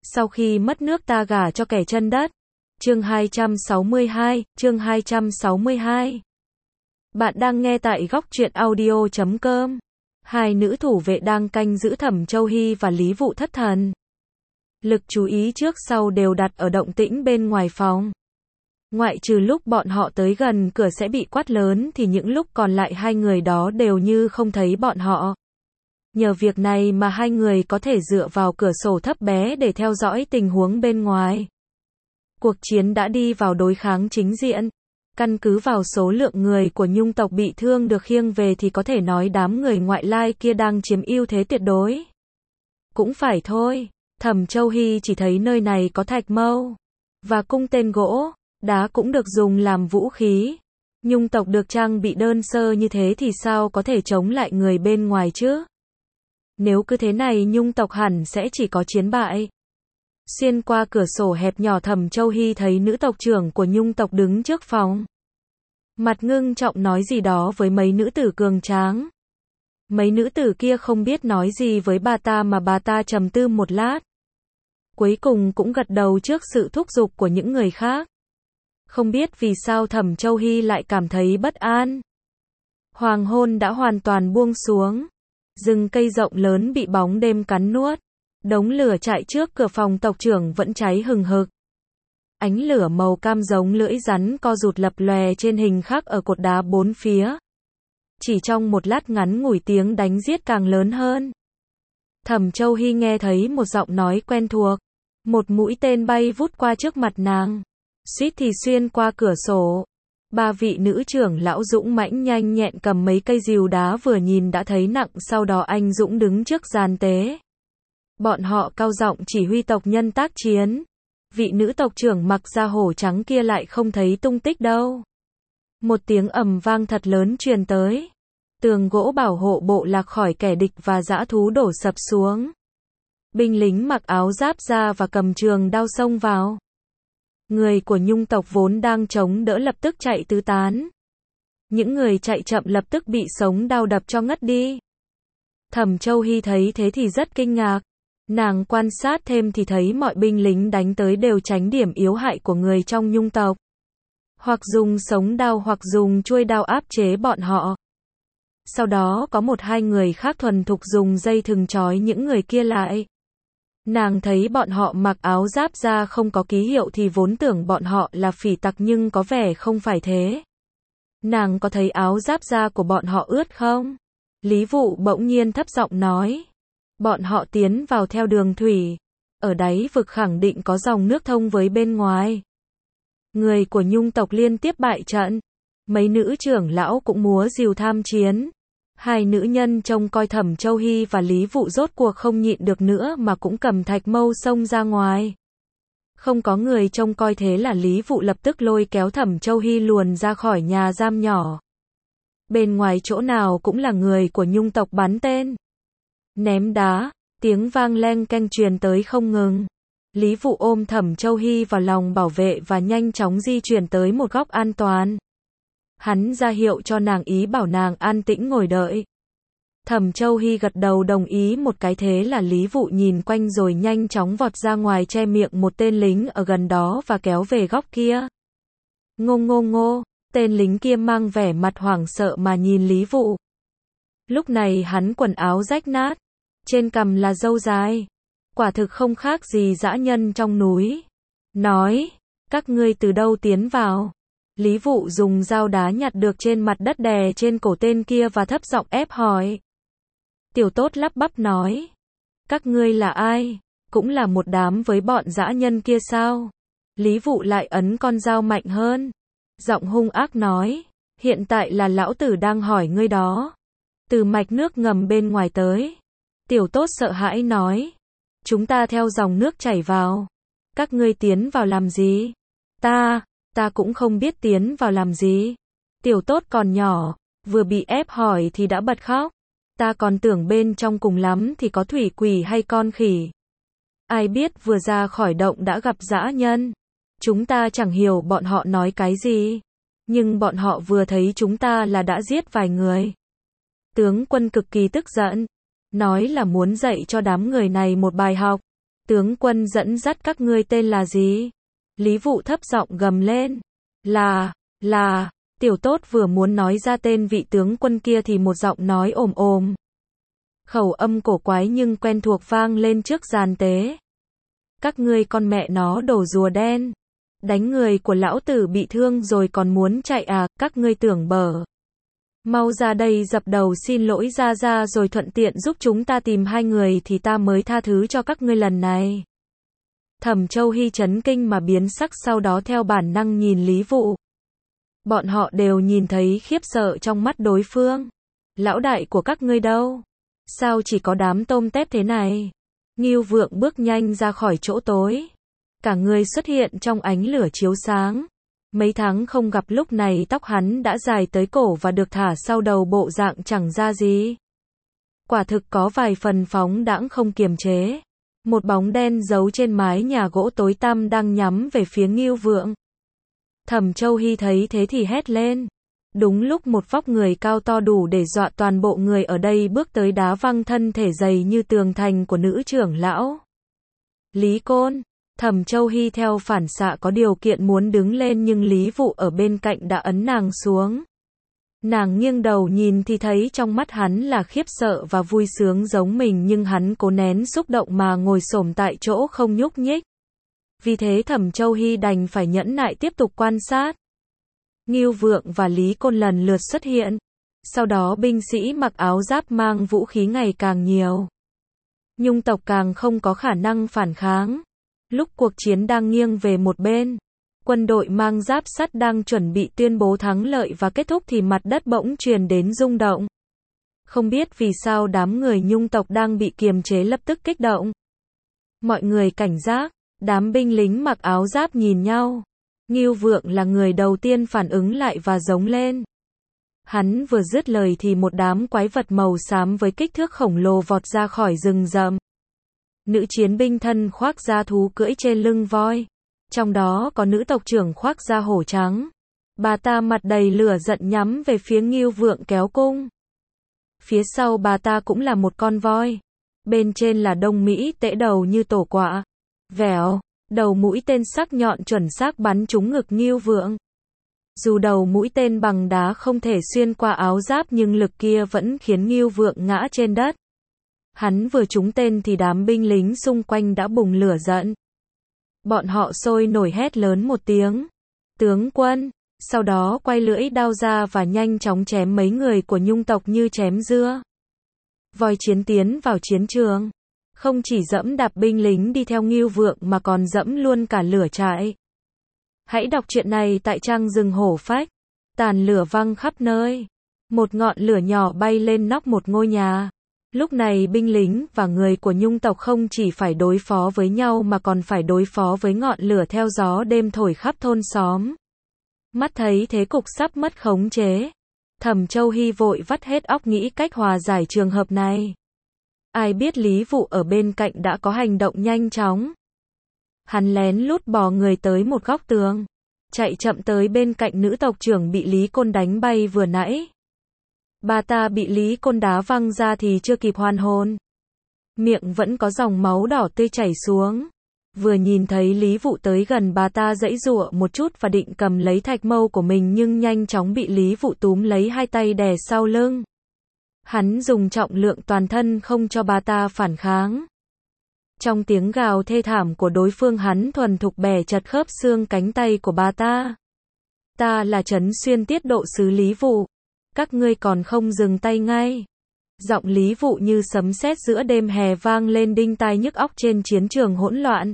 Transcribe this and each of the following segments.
Sau khi mất nước ta gả cho kẻ chân đất. Chương 262. Bạn đang nghe tại góc truyện audio.com. Hai nữ thủ vệ đang canh giữ Thẩm Châu Hy và Lý Vụ thất thần. Lực chú ý trước sau đều đặt ở động tĩnh bên ngoài phòng. Ngoại trừ lúc bọn họ tới gần cửa sẽ bị quát lớn thì những lúc còn lại hai người đó đều như không thấy bọn họ. Nhờ việc này mà hai người có thể dựa vào cửa sổ thấp bé để theo dõi tình huống bên ngoài. Cuộc chiến đã đi vào đối kháng chính diện. Căn cứ vào số lượng người của Nhung tộc bị thương được khiêng về thì có thể nói đám người ngoại lai kia đang chiếm ưu thế tuyệt đối. Cũng phải thôi, Thẩm Châu Hy chỉ thấy nơi này có thạch mâu và cung tên gỗ, đá cũng được dùng làm vũ khí. Nhung tộc được trang bị đơn sơ như thế thì sao có thể chống lại người bên ngoài chứ? Nếu cứ thế này Nhung tộc hẳn sẽ chỉ có chiến bại. Xuyên qua cửa sổ hẹp nhỏ Thẩm Châu Hy thấy nữ tộc trưởng của Nhung tộc đứng trước phòng. Mặt ngưng trọng nói gì đó với mấy nữ tử cường tráng. Mấy nữ tử kia không biết nói gì với bà ta mà bà ta trầm tư một lát. Cuối cùng cũng gật đầu trước sự thúc giục của những người khác. Không biết vì sao Thẩm Châu Hy lại cảm thấy bất an. Hoàng hôn đã hoàn toàn buông xuống. Rừng cây rộng lớn bị bóng đêm cắn nuốt. Đống lửa chạy trước cửa phòng tộc trưởng vẫn cháy hừng hực. Ánh lửa màu cam giống lưỡi rắn co rụt lập lòe trên hình khắc ở cột đá bốn phía. Chỉ trong một lát ngắn ngủi tiếng đánh giết càng lớn hơn. Thẩm Châu Hy nghe thấy một giọng nói quen thuộc. Một mũi tên bay vút qua trước mặt nàng. Suýt thì xuyên qua cửa sổ. Ba vị nữ trưởng lão dũng mãnh nhanh nhẹn cầm mấy cây rìu đá vừa nhìn đã thấy nặng, sau đó anh dũng đứng trước gian tế. Bọn họ cao giọng chỉ huy tộc nhân tác chiến. Vị nữ tộc trưởng mặc da hổ trắng kia lại không thấy tung tích đâu. Một tiếng ầm vang thật lớn truyền tới. Tường gỗ bảo hộ bộ lạc khỏi kẻ địch và dã thú đổ sập xuống. Binh lính mặc áo giáp da và cầm trường đao xông vào. Người của Nhung tộc vốn đang chống đỡ lập tức chạy tứ tán. Những người chạy chậm lập tức bị sống đao đập cho ngất đi. Thẩm Châu Hy thấy thế thì rất kinh ngạc. Nàng quan sát thêm thì thấy mọi binh lính đánh tới đều tránh điểm yếu hại của người trong Nhung tộc. Hoặc dùng sống đao hoặc dùng chuôi đao áp chế bọn họ. Sau đó có một hai người khác thuần thục dùng dây thừng trói những người kia lại. Nàng thấy bọn họ mặc áo giáp da không có ký hiệu thì vốn tưởng bọn họ là phỉ tặc nhưng có vẻ không phải thế. Nàng có thấy áo giáp da của bọn họ ướt không? Lý Vụ bỗng nhiên thấp giọng nói. Bọn họ tiến vào theo đường thủy. Ở đáy vực khẳng định có dòng nước thông với bên ngoài. Người của Nhung tộc liên tiếp bại trận. Mấy nữ trưởng lão cũng múa rìu tham chiến. Hai nữ nhân trông coi Thẩm Châu Hy và Lý Vụ rốt cuộc không nhịn được nữa mà cũng cầm thạch mâu xông ra ngoài. Không có người trông coi thế là Lý Vụ lập tức lôi kéo Thẩm Châu Hy luồn ra khỏi nhà giam nhỏ. Bên ngoài chỗ nào cũng là người của Nhung tộc bắn tên. Ném đá, tiếng vang leng keng truyền tới không ngừng. Lý Vụ ôm Thẩm Châu Hy vào lòng bảo vệ và nhanh chóng di chuyển tới một góc an toàn. Hắn ra hiệu cho nàng ý bảo nàng an tĩnh ngồi đợi. Thẩm Châu Hy gật đầu đồng ý một cái thế là Lý Vụ nhìn quanh rồi nhanh chóng vọt ra ngoài che miệng một tên lính ở gần đó và kéo về góc kia. Ngô ngô ngô, tên lính kia mang vẻ mặt hoảng sợ mà nhìn Lý Vụ. Lúc này hắn quần áo rách nát, trên cằm là râu dài. Quả thực không khác gì dã nhân trong núi. Nói, các ngươi từ đâu tiến vào? Lý Vụ dùng dao đá nhặt được trên mặt đất đè trên cổ tên kia và thấp giọng ép hỏi. Tiểu Tốt lắp bắp nói. Các ngươi là ai? Cũng là một đám với bọn dã nhân kia sao? Lý Vụ lại ấn con dao mạnh hơn. Giọng hung ác nói. Hiện tại là lão tử đang hỏi ngươi đó. Từ mạch nước ngầm bên ngoài tới. Tiểu Tốt sợ hãi nói. Chúng ta theo dòng nước chảy vào. Các ngươi tiến vào làm gì? Ta cũng không biết tiến vào làm gì. Tiểu Tốt còn nhỏ, vừa bị ép hỏi thì đã bật khóc. Ta còn tưởng bên trong cùng lắm thì có thủy quỷ hay con khỉ. Ai biết vừa ra khỏi động đã gặp dã nhân. Chúng ta chẳng hiểu bọn họ nói cái gì. Nhưng bọn họ vừa thấy chúng ta là đã giết vài người. Tướng quân cực kỳ tức giận. Nói là muốn dạy cho đám người này một bài học. Tướng quân dẫn dắt các ngươi tên là gì? Lý Vụ thấp giọng gầm lên. Là, Tiểu Tốt vừa muốn nói ra tên vị tướng quân kia thì một giọng nói ồm ồm. Khẩu âm cổ quái nhưng quen thuộc vang lên trước giàn tế. Các ngươi con mẹ nó đồ rùa đen. Đánh người của lão tử bị thương rồi còn muốn chạy à, các ngươi tưởng bở. Mau ra đây dập đầu xin lỗi ra rồi thuận tiện giúp chúng ta tìm hai người thì ta mới tha thứ cho các ngươi lần này. Thẩm Châu Hy chấn kinh mà biến sắc, sau đó theo bản năng nhìn Lý Vụ. Bọn họ đều nhìn thấy khiếp sợ trong mắt đối phương. Lão đại của các ngươi đâu? Sao chỉ có đám tôm tép thế này? Ngưu Vượng bước nhanh ra khỏi chỗ tối. Cả người xuất hiện trong ánh lửa chiếu sáng. Mấy tháng không gặp, lúc này tóc hắn đã dài tới cổ và được thả sau đầu, bộ dạng chẳng ra gì. Quả thực có vài phần phóng đãng không kiềm chế. Một bóng đen giấu trên mái nhà gỗ tối tăm đang nhắm về phía Ngưu Vượng. Thẩm Châu Hy thấy thế thì hét lên. Đúng lúc một vóc người cao to đủ để dọa toàn bộ người ở đây bước tới, đá văng thân thể dày như tường thành của nữ trưởng lão. Lý Côn. Thẩm Châu Hy theo phản xạ có điều kiện muốn đứng lên nhưng Lý Vụ ở bên cạnh đã ấn nàng xuống. Nàng nghiêng đầu nhìn thì thấy trong mắt hắn là khiếp sợ và vui sướng giống mình, nhưng hắn cố nén xúc động mà ngồi xổm tại chỗ không nhúc nhích. Vì thế Thẩm Châu Hy đành phải nhẫn nại tiếp tục quan sát. Ngưu Vượng và Lý Côn lần lượt xuất hiện. Sau đó binh sĩ mặc áo giáp mang vũ khí ngày càng nhiều. Nhung tộc càng không có khả năng phản kháng. Lúc cuộc chiến đang nghiêng về một bên, quân đội mang giáp sắt đang chuẩn bị tuyên bố thắng lợi và kết thúc thì mặt đất bỗng truyền đến rung động. Không biết vì sao đám người Nhung tộc đang bị kiềm chế lập tức kích động. Mọi người cảnh giác, đám binh lính mặc áo giáp nhìn nhau. Ngưu Vượng là người đầu tiên phản ứng lại và giống lên. Hắn vừa dứt lời thì một đám quái vật màu xám với kích thước khổng lồ vọt ra khỏi rừng rậm. Nữ chiến binh thân khoác da thú cưỡi trên lưng voi. Trong đó có nữ tộc trưởng khoác da hổ trắng. Bà ta mặt đầy lửa giận nhắm về phía Ngưu Vượng kéo cung. Phía sau bà ta cũng là một con voi. Bên trên là Đông Mỹ tễ đầu như tổ quạ. Vèo, đầu mũi tên sắc nhọn chuẩn xác bắn trúng ngực Ngưu Vượng. Dù đầu mũi tên bằng đá không thể xuyên qua áo giáp nhưng lực kia vẫn khiến Ngưu Vượng ngã trên đất. Hắn vừa trúng tên thì đám binh lính xung quanh đã bùng lửa giận. Bọn họ sôi nổi hét lớn một tiếng. Tướng quân! Sau đó quay lưỡi đao ra và nhanh chóng chém mấy người của Nhung tộc như chém dưa. Voi chiến tiến vào chiến trường. Không chỉ dẫm đạp binh lính đi theo Ngưu Vượng mà còn dẫm luôn cả lửa trại. Hãy đọc truyện này tại trang Rừng Hổ Phách. Tàn lửa văng khắp nơi. Một ngọn lửa nhỏ bay lên nóc một ngôi nhà. Lúc này binh lính và người của Nhung tộc không chỉ phải đối phó với nhau mà còn phải đối phó với ngọn lửa theo gió đêm thổi khắp thôn xóm. Mắt thấy thế cục sắp mất khống chế. Thẩm Châu Hy vội vắt hết óc nghĩ cách hòa giải trường hợp này. Ai biết Lý Vụ ở bên cạnh đã có hành động nhanh chóng. Hắn lén lút bò người tới một góc tường. Chạy chậm tới bên cạnh nữ tộc trưởng bị Lý Côn đánh bay vừa nãy. Bà ta bị Lý Côn đá văng ra thì chưa kịp hoàn hồn. Miệng vẫn có dòng máu đỏ tươi chảy xuống. Vừa nhìn thấy Lý Vụ tới gần, bà ta giãy giụa một chút và định cầm lấy thạch mâu của mình nhưng nhanh chóng bị Lý Vụ túm lấy hai tay đè sau lưng. Hắn dùng trọng lượng toàn thân không cho bà ta phản kháng. Trong tiếng gào thê thảm của đối phương, hắn thuần thục bẻ chật khớp xương cánh tay của bà ta. Ta là Trấn Xuyên Tiết Độ sứ Lý Vụ. Các ngươi còn không dừng tay ngay. Giọng Lý Vụ như sấm sét giữa đêm hè vang lên đinh tai nhức óc trên chiến trường hỗn loạn.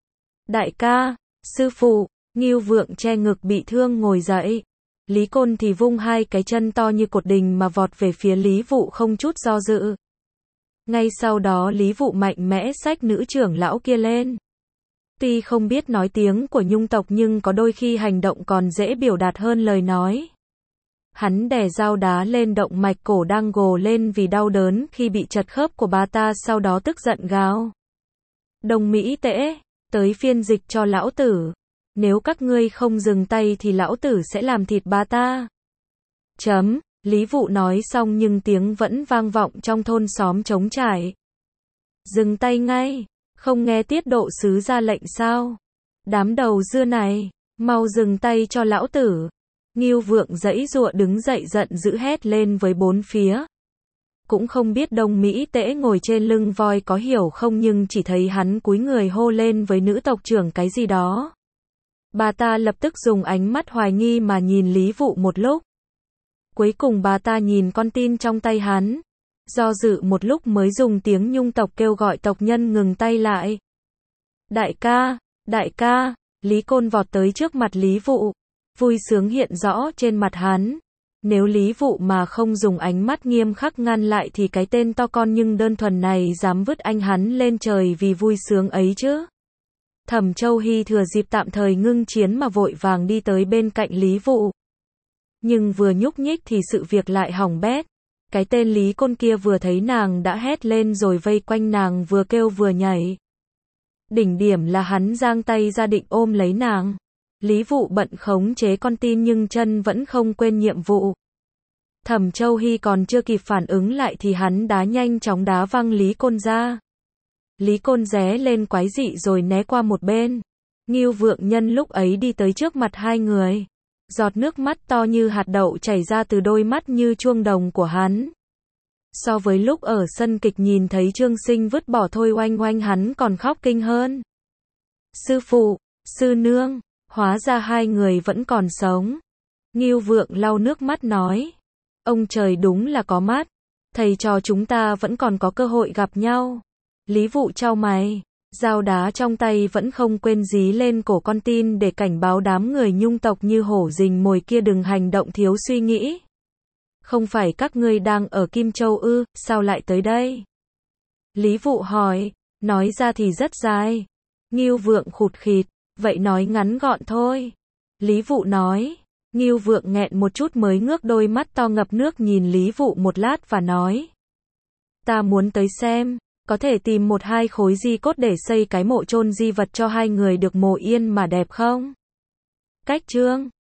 Đại ca, sư phụ, Ngưu Vượng che ngực bị thương ngồi dậy. Lý Côn thì vung hai cái chân to như cột đình mà vọt về phía Lý Vụ không chút do dự. Ngay sau đó Lý Vụ mạnh mẽ xách nữ trưởng lão kia lên. Tuy không biết nói tiếng của Nhung tộc nhưng có đôi khi hành động còn dễ biểu đạt hơn lời nói. Hắn đè dao đá lên động mạch cổ đang gồ lên vì đau đớn khi bị chật khớp của bà ta, sau đó tức giận gào. Đông Mỹ tễ, tới phiên dịch cho lão tử. Nếu các ngươi không dừng tay thì lão tử sẽ làm thịt bà ta. Chấm, Lý Vụ nói xong nhưng tiếng vẫn vang vọng trong thôn xóm trống trải. Dừng tay ngay, Không nghe tiết độ sứ ra lệnh sao? Đám đầu dưa này, mau dừng tay cho lão tử. Ngưu Vượng giãy giụa đứng dậy giận dữ hét lên với bốn phía. Cũng không biết Đông Mỹ Tễ ngồi trên lưng voi có hiểu không, nhưng chỉ thấy hắn cúi người hô lên với nữ tộc trưởng cái gì đó. Bà ta lập tức dùng ánh mắt hoài nghi mà nhìn Lý Vụ một lúc. Cuối cùng bà ta nhìn con tin trong tay hắn. Do dự một lúc mới dùng tiếng Nhung tộc kêu gọi tộc nhân ngừng tay lại. Đại ca, Lý Côn vọt tới trước mặt Lý Vụ. Vui sướng hiện rõ trên mặt hắn. Nếu Lý Vụ mà không dùng ánh mắt nghiêm khắc ngăn lại thì cái tên to con nhưng đơn thuần này dám vứt anh hắn lên trời vì vui sướng ấy chứ. Thẩm Châu Hy thừa dịp tạm thời ngưng chiến mà vội vàng đi tới bên cạnh Lý Vụ. Nhưng vừa nhúc nhích thì sự việc lại hỏng bét. Cái tên Lý Côn kia vừa thấy nàng đã hét lên rồi vây quanh nàng vừa kêu vừa nhảy. Đỉnh điểm là hắn giang tay ra định ôm lấy nàng. Lý Vụ bận khống chế con tin nhưng chân vẫn không quên nhiệm vụ. Thẩm Châu Hy còn chưa kịp phản ứng lại thì hắn nhanh chóng đá văng Lý Côn ra. Lý Côn ré lên quái dị rồi né qua một bên. Ngưu Vượng nhân lúc ấy đi tới trước mặt hai người. Giọt nước mắt to như hạt đậu chảy ra từ đôi mắt như chuông đồng của hắn. So với lúc ở sân kịch nhìn thấy Trương Sinh vứt bỏ Thôi Oanh Oanh hắn còn khóc kinh hơn. Sư phụ, sư nương, hóa ra hai người vẫn còn sống. Ngưu Vượng lau nước mắt nói. Ông trời đúng là có mắt. Thầy trò chúng ta vẫn còn có cơ hội gặp nhau. Lý Vụ chau mày. Dao đá trong tay vẫn không quên dí lên cổ con tin để cảnh báo đám người Nhung tộc như hổ rình mồi kia đừng hành động thiếu suy nghĩ. Không phải các ngươi đang ở Kim Châu ư, sao lại tới đây? Lý Vụ hỏi, nói ra thì rất dài. Ngưu Vượng khụt khịt, vậy nói ngắn gọn thôi. Lý Vụ nói, Ngưu Vượng nghẹn một chút mới ngước đôi mắt to ngập nước nhìn Lý Vụ một lát và nói. Ta muốn tới xem, có thể tìm một hai khối di cốt để xây cái mộ chôn di vật cho hai người được mồ yên mà đẹp không? Cách chương